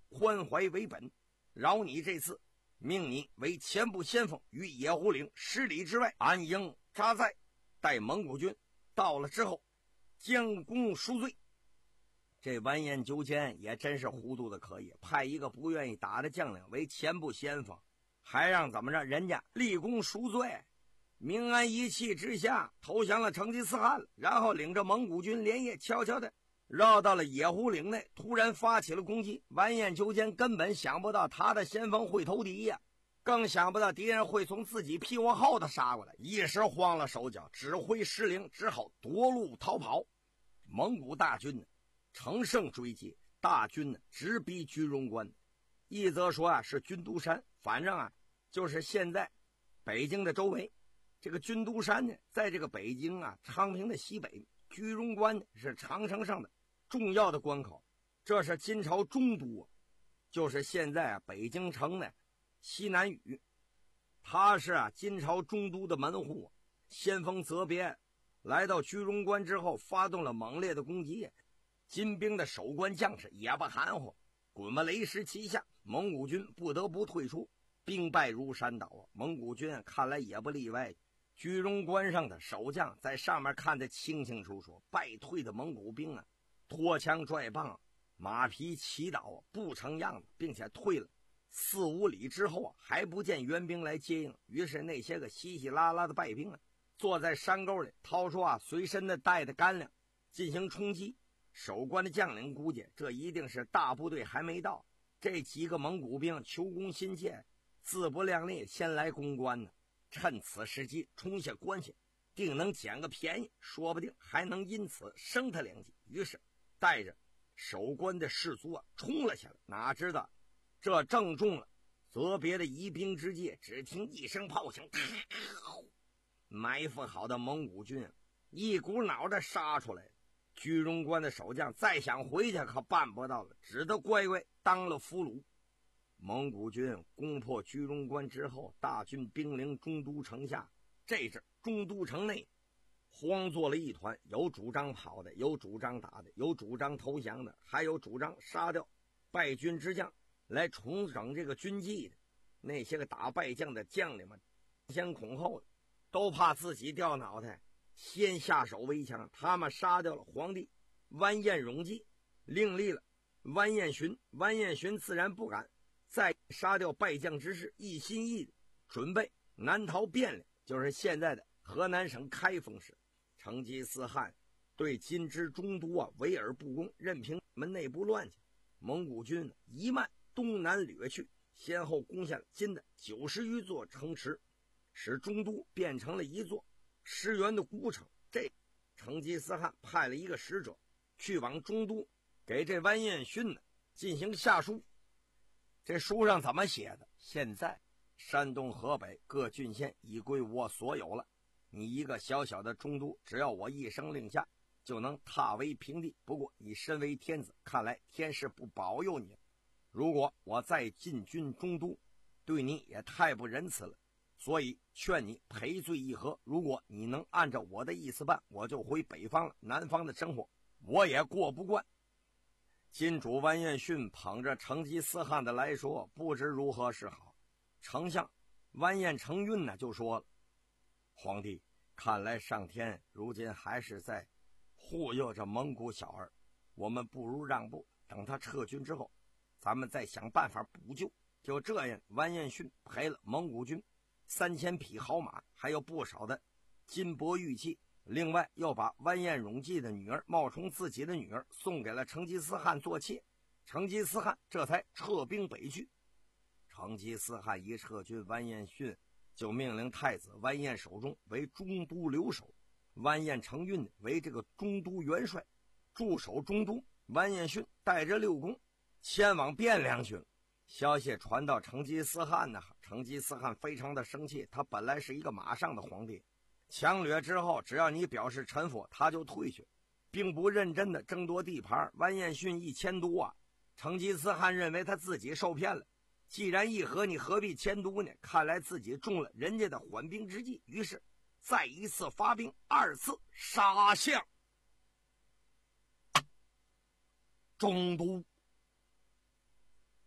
宽怀为本，饶你这次，命你为前部先锋，于野狐岭十里之外安营扎寨，待蒙古军到了之后将功赎罪。这完颜九监也真是糊涂的可以，派一个不愿意打的将领为前部先锋，还让怎么着人家立功赎罪。明安一气之下投降了成吉思汗了，然后领着蒙古军连夜悄悄的绕到了野狐岭内，突然发起了攻击。完颜九监根本想不到他的先锋会投敌呀，更想不到敌人会从自己屁股后头杀过来，一时慌了手脚，指挥失灵，只好夺路逃跑。蒙古大军呢乘胜追击，大军呢直逼居庸关，一则说啊是军都山，反正啊就是现在北京的周围。这个军都山呢在这个北京啊昌平的西北，居庸关呢是长城上的重要的关口，这是金朝中都啊，就是现在啊北京城呢西南隅，他是啊金朝中都的门户。先锋责别来到居庸关之后，发动了猛烈的攻击，金兵的守关将士也不含糊，滚吧雷石齐下，蒙古军不得不退出，兵败如山倒啊。蒙古军看来也不例外，居庸关上的守将在上面看得清清楚楚，败退的蒙古兵啊拖枪拽棒，马匹骑倒，不成样子，并且退了四五里之后啊还不见援兵来接应。于是那些个稀稀拉拉的败兵啊坐在山沟里，掏出啊随身的带的干粮进行冲击。守关的将领估计这一定是大部队还没到，这几个蒙古兵求功心切，自不量力，先来攻关呢，趁此时机冲下关去，定能捡个便宜，说不定还能因此升他两级。于是带着守关的士卒啊冲了下来，哪知道这正中了责别的疑兵之计，只听一声炮响，埋伏好的蒙古军一股脑的杀出来。居庸关的守将再想回去可办不到了，只得乖乖当了俘虏。蒙古军攻破居庸关之后，大军兵临中都城下。这阵中都城内慌作了一团，有主张跑的，有主张打的，有主张投降的，还有主张杀掉败军之将来重整这个军纪的。那些个打败将的将领们先恐后的，都怕自己掉脑袋，先下手为强。他们杀掉了皇帝完颜永济，另立了完颜询。完颜询自然不敢再杀掉败将之事，一心一意准备南逃汴梁，就是现在的河南省开封市。成吉思汗对金之中都啊围而不攻，任凭门内部乱起，蒙古军一漫东南掠去，先后攻下了金的九十余座城池，使中都变成了一座失援的孤城。这成吉思汗派了一个使者去往中都，给这完颜询呢进行下书。这书上怎么写的？现在山东河北各郡县已归我所有了，你一个小小的中都，只要我一声令下就能踏为平地。不过你身为天子，看来天是不保佑你了。如果我再进军中都，对你也太不仁慈了，所以劝你赔罪议和。如果你能按照我的意思办，我就回北方了，南方的生活我也过不惯。金主完颜询捧着成吉思汗的来说，不知如何是好。丞相完颜承运呢就说了，皇帝，看来上天如今还是在护佑着蒙古小儿，我们不如让步，等他撤军之后咱们再想办法补救。就这样，完颜询赔了蒙古军三千匹好马，还有不少的金帛玉器，另外又把完颜永济的女儿冒充自己的女儿送给了成吉思汗做妾。成吉思汗这才撤兵北去。成吉思汗一撤军，完颜询就命令太子完颜守忠为中都留守，完颜承运为这个中都元帅，驻守中都。完颜询带着六公前往汴梁去了。消息传到成吉思汗呢，成吉思汗非常的生气，他本来是一个马上的皇帝，强掠之后只要你表示臣服他就退去，并不认真的争夺地盘。完颜询一迁都啊，成吉思汗认为他自己受骗了，既然议和，你何必迁都呢？看来自己中了人家的缓兵之计，于是再一次发兵，二次杀向中都。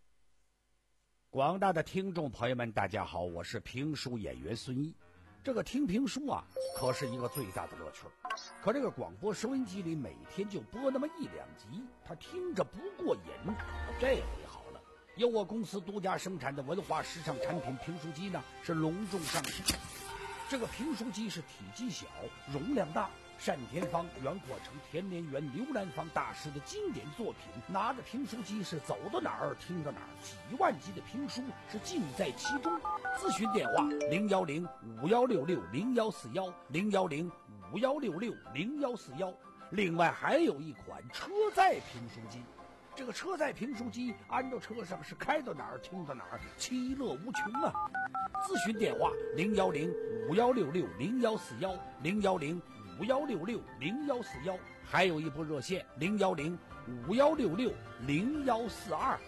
广大的听众朋友们，大家好，我是评书演员孙毅。这个听评书啊，可是一个最大的乐趣。可这个广播收音机里每天就播那么一两集，他听着不过瘾。这回好了，由我公司独家生产的文化时尚产品评书机呢，是隆重上市。这个评书机是体积小，容量大。单田芳、袁阔成、田连元、刘兰芳大师的经典作品，拿着评书机是走到哪儿听到哪儿，几万集的评书是尽在其中。咨询电话零幺零五幺六六零幺四幺零幺零五幺六六零幺四幺。另外还有一款车载评书机，这个车载评书机安到车上是开到哪儿听到哪儿，其乐无穷啊！咨询电话零幺零五幺六六零幺四幺零幺零五幺六六零幺四幺，还有一部热线零幺零五幺六六零幺四二。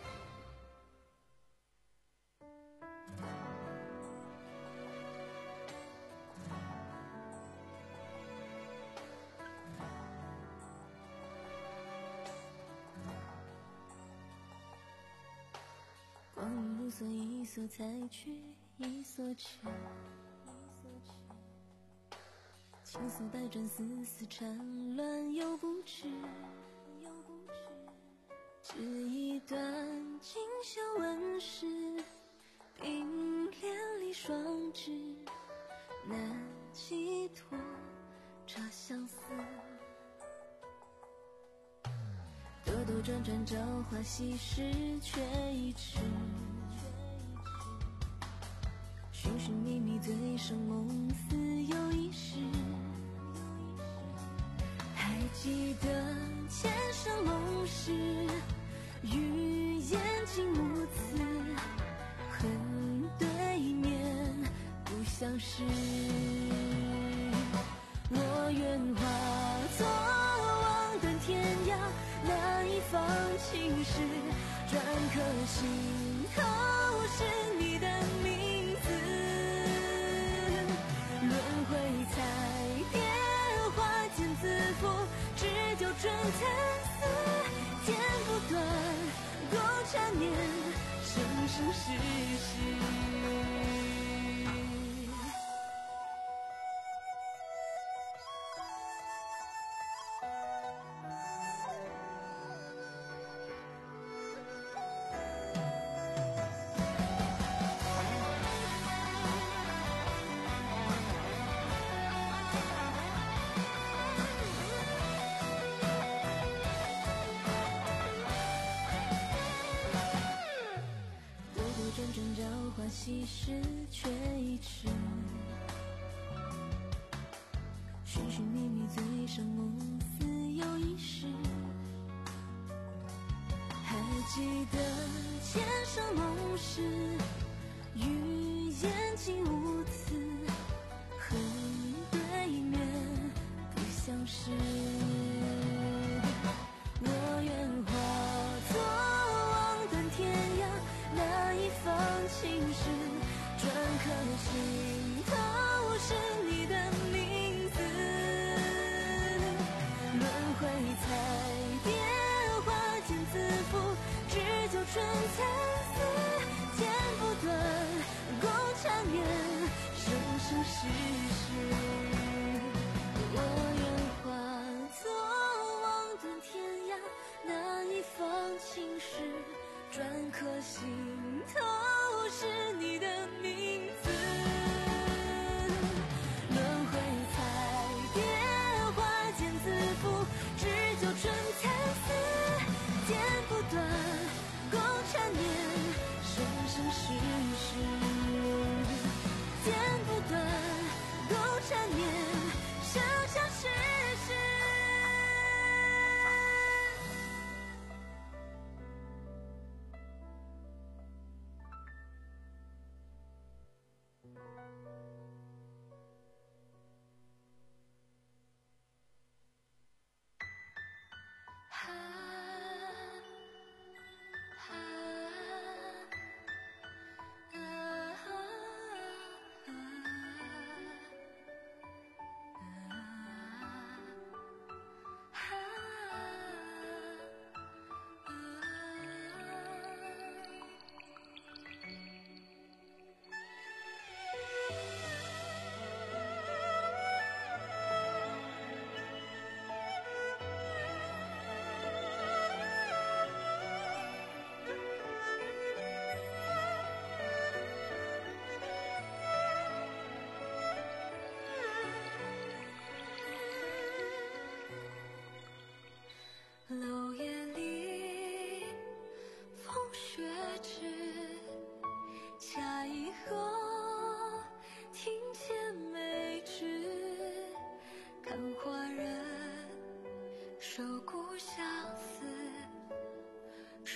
光阴如梭，一梭采去，一梭去。青丝百转，丝丝缠乱又不知，只一段锦绣纹饰，冰帘里双指难寄托这相思。兜兜转转，朝花夕拾，却已迟。寻寻觅觅，醉生梦死又一世。还记得前生梦事，语言竟无词，恨对面不相识。我愿化作望断天涯，那一方青石，篆刻心头是你的名字。轮回彩蝶，花间自负，只就春蚕丝，剪不断，共缠绵，生生世世。转转朝花夕拾，却已迟。寻寻觅觅，醉生梦死又一世。还记得前生梦事，语言竟无词，恨对面不相识。我愿化作望断天涯，那一方青石，篆刻心头是你的名字。轮回彩蝶，花间自负，只就春蚕丝，剪不断，共缠绵，生生世世。我愿化作望断天涯，那一方青石，篆刻心头是你的名字。轮回彩蝶，花间自负，只就春蚕丝，剪不断，共缠绵，生生世世。剪不断，共缠绵，生生世世。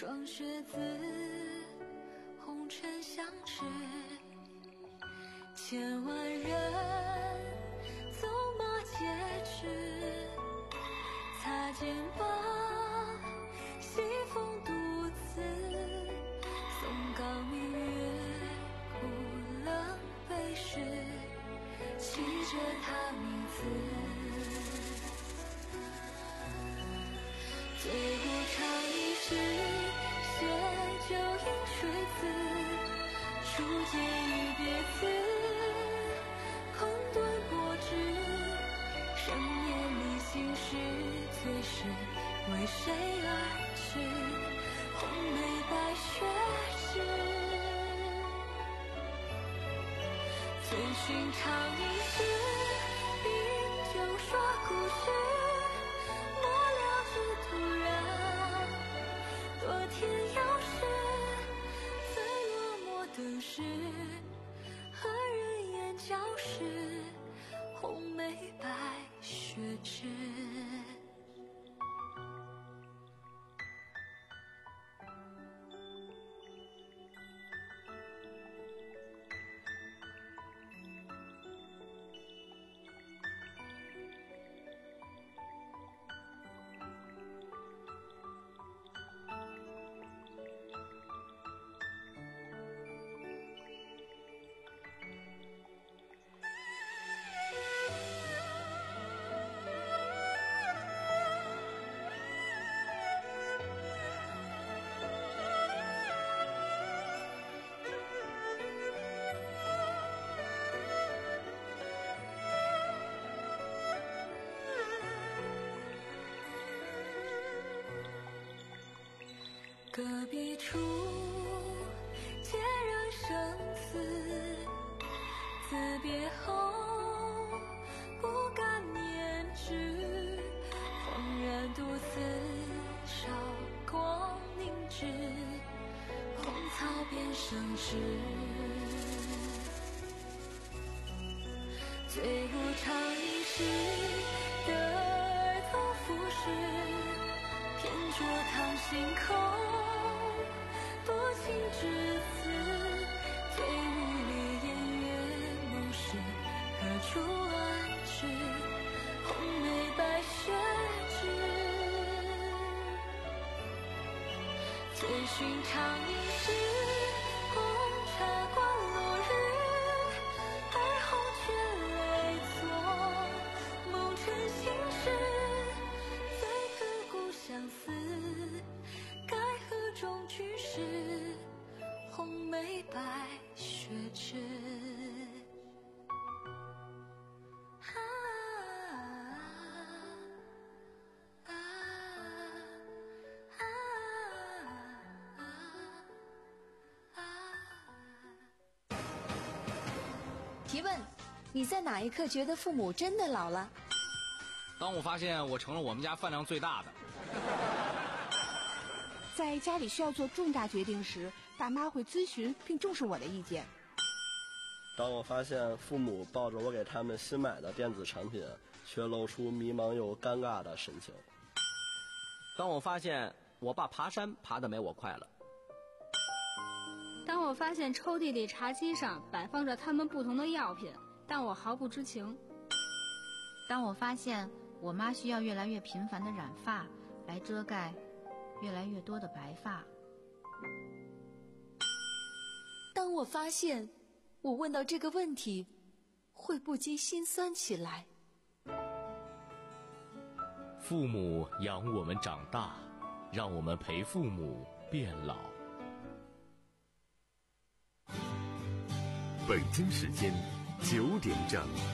霜雪子，红尘相识，千万人走马劫驰，擦肩膀，西风独自，松冈明月，苦冷悲时，记着他名字。醉过长一世，携酒饮水子，初见一别字，困顿过之，深夜里心事最是为谁而至？红梅白雪枝，醉寻长一世，饮酒说故事，末了只突然多天遥视，最落寞的是和人眼交视，红梅白雪枝。隔壁处，孑然生死，自别后不敢念之，恍然独自，韶光凝滞，红草变生枝。醉不长一世的儿童浮世，偏着堂心口，多情至此，醉雨里烟月梦时，何处安置？红梅白雪枝，醉寻长一世，红茶关落日，而后却泪作梦成心事，最刻骨相思，该何中居士，红梅白雪枝。啊啊啊啊啊！ 提问：你在哪一刻觉得父母真的老了？ 当我发现我成了我们家饭量最大的。 在家里需要做重大决定时，爸妈会咨询并重视我的意见。 当我发现父母抱着我给他们新买的电子产品，却露出迷茫又尴尬的神情。 当我发现我爸爬山爬得没我快了。 当我发现抽屉里茶几上摆放着他们不同的药品，但我毫不知情。 当我发现我妈需要越来越频繁的染发来遮盖越来越多的白发。 当我发现我问到这个问题会不禁心酸起来。 父母养我们长大，让我们陪父母变老。 北京时间九点整。